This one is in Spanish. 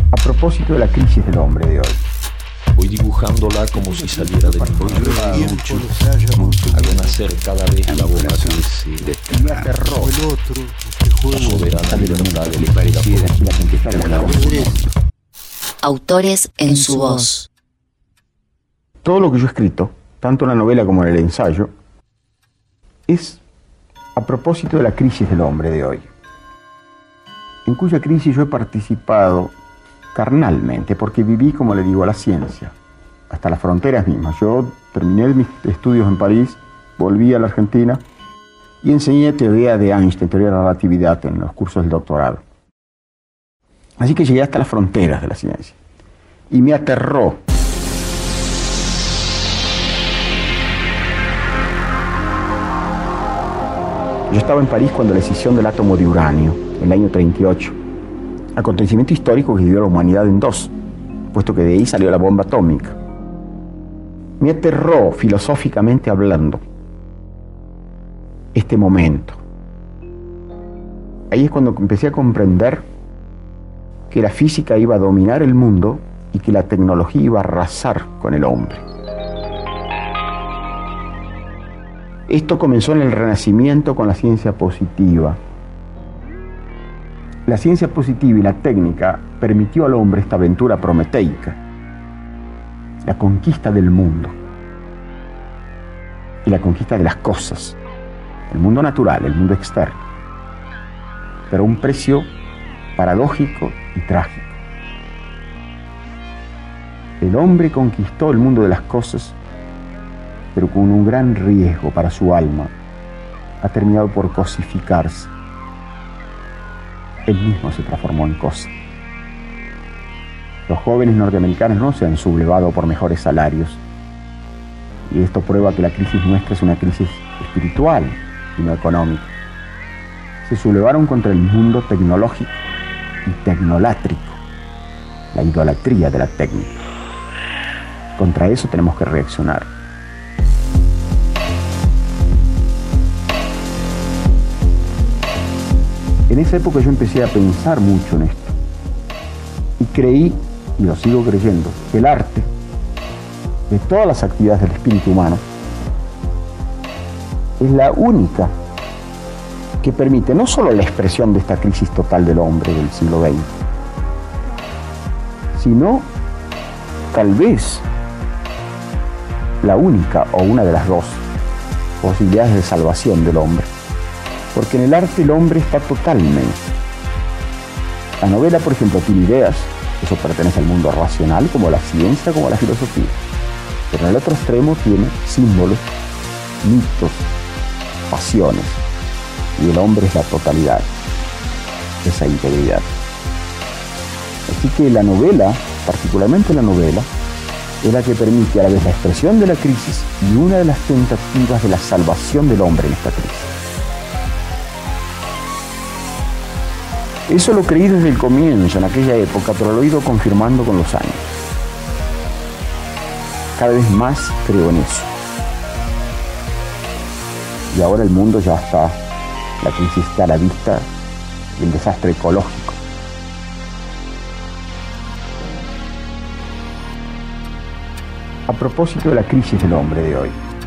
A propósito de la crisis del hombre de hoy. Voy dibujándola como si saliera de mi interior. Hago nacer cada vez la boca que se Me aterró la soberana libertad del espíritu. Autores en su voz. Todo lo que yo he escrito, tanto en la novela como en el ensayo, es a propósito de la crisis del hombre de hoy, en cuya crisis yo he participado carnalmente, porque viví, como le digo, a la ciencia, hasta las fronteras mismas. Yo terminé mis estudios en París, volví a la Argentina y enseñé teoría de Einstein, teoría de la relatividad en los cursos del doctorado. Así que llegué hasta las fronteras de la ciencia y me aterró. Yo estaba en París cuando la escisión del átomo de uranio, en el año 38, acontecimiento histórico que dividió a la humanidad en dos, puesto que de ahí salió la bomba atómica. Me aterró, filosóficamente hablando, este momento. Ahí es cuando empecé a comprender que la física iba a dominar el mundo y que la tecnología iba a arrasar con el hombre. Esto comenzó en el Renacimiento con la ciencia positiva. La ciencia positiva y la técnica permitió al hombre esta aventura prometeica, la conquista del mundo y la conquista de las cosas, el mundo natural, el mundo externo, pero a un precio paradójico y trágico. El hombre conquistó el mundo de las cosas, pero con un gran riesgo para su alma. Ha terminado por cosificarse. Él mismo se transformó en cosa. Los jóvenes norteamericanos no se han sublevado por mejores salarios. Y esto prueba que la crisis nuestra es una crisis espiritual y no económica. Se sublevaron contra el mundo tecnológico y tecnolátrico, la idolatría de la técnica. Contra eso tenemos que reaccionar. En esa época yo empecé a pensar mucho en esto y creí, y lo sigo creyendo, que el arte, de todas las actividades del espíritu humano, es la única que permite no solo la expresión de esta crisis total del hombre del siglo XX, sino tal vez la única o una de las dos posibilidades de salvación del hombre. Porque en el arte el hombre está totalmente. La novela, por ejemplo, tiene ideas, eso pertenece al mundo racional, como la ciencia, como la filosofía. Pero en el otro extremo tiene símbolos, mitos, pasiones. Y el hombre es la totalidad, esa integridad. Así que la novela, particularmente la novela, es la que permite a la vez la expresión de la crisis y una de las tentativas de la salvación del hombre en esta crisis. Eso lo creí desde el comienzo, en aquella época, pero lo he ido confirmando con los años. Cada vez más creo en eso. Y ahora el mundo ya está, la crisis está a la vista, y el desastre ecológico. A propósito de la crisis del hombre de hoy.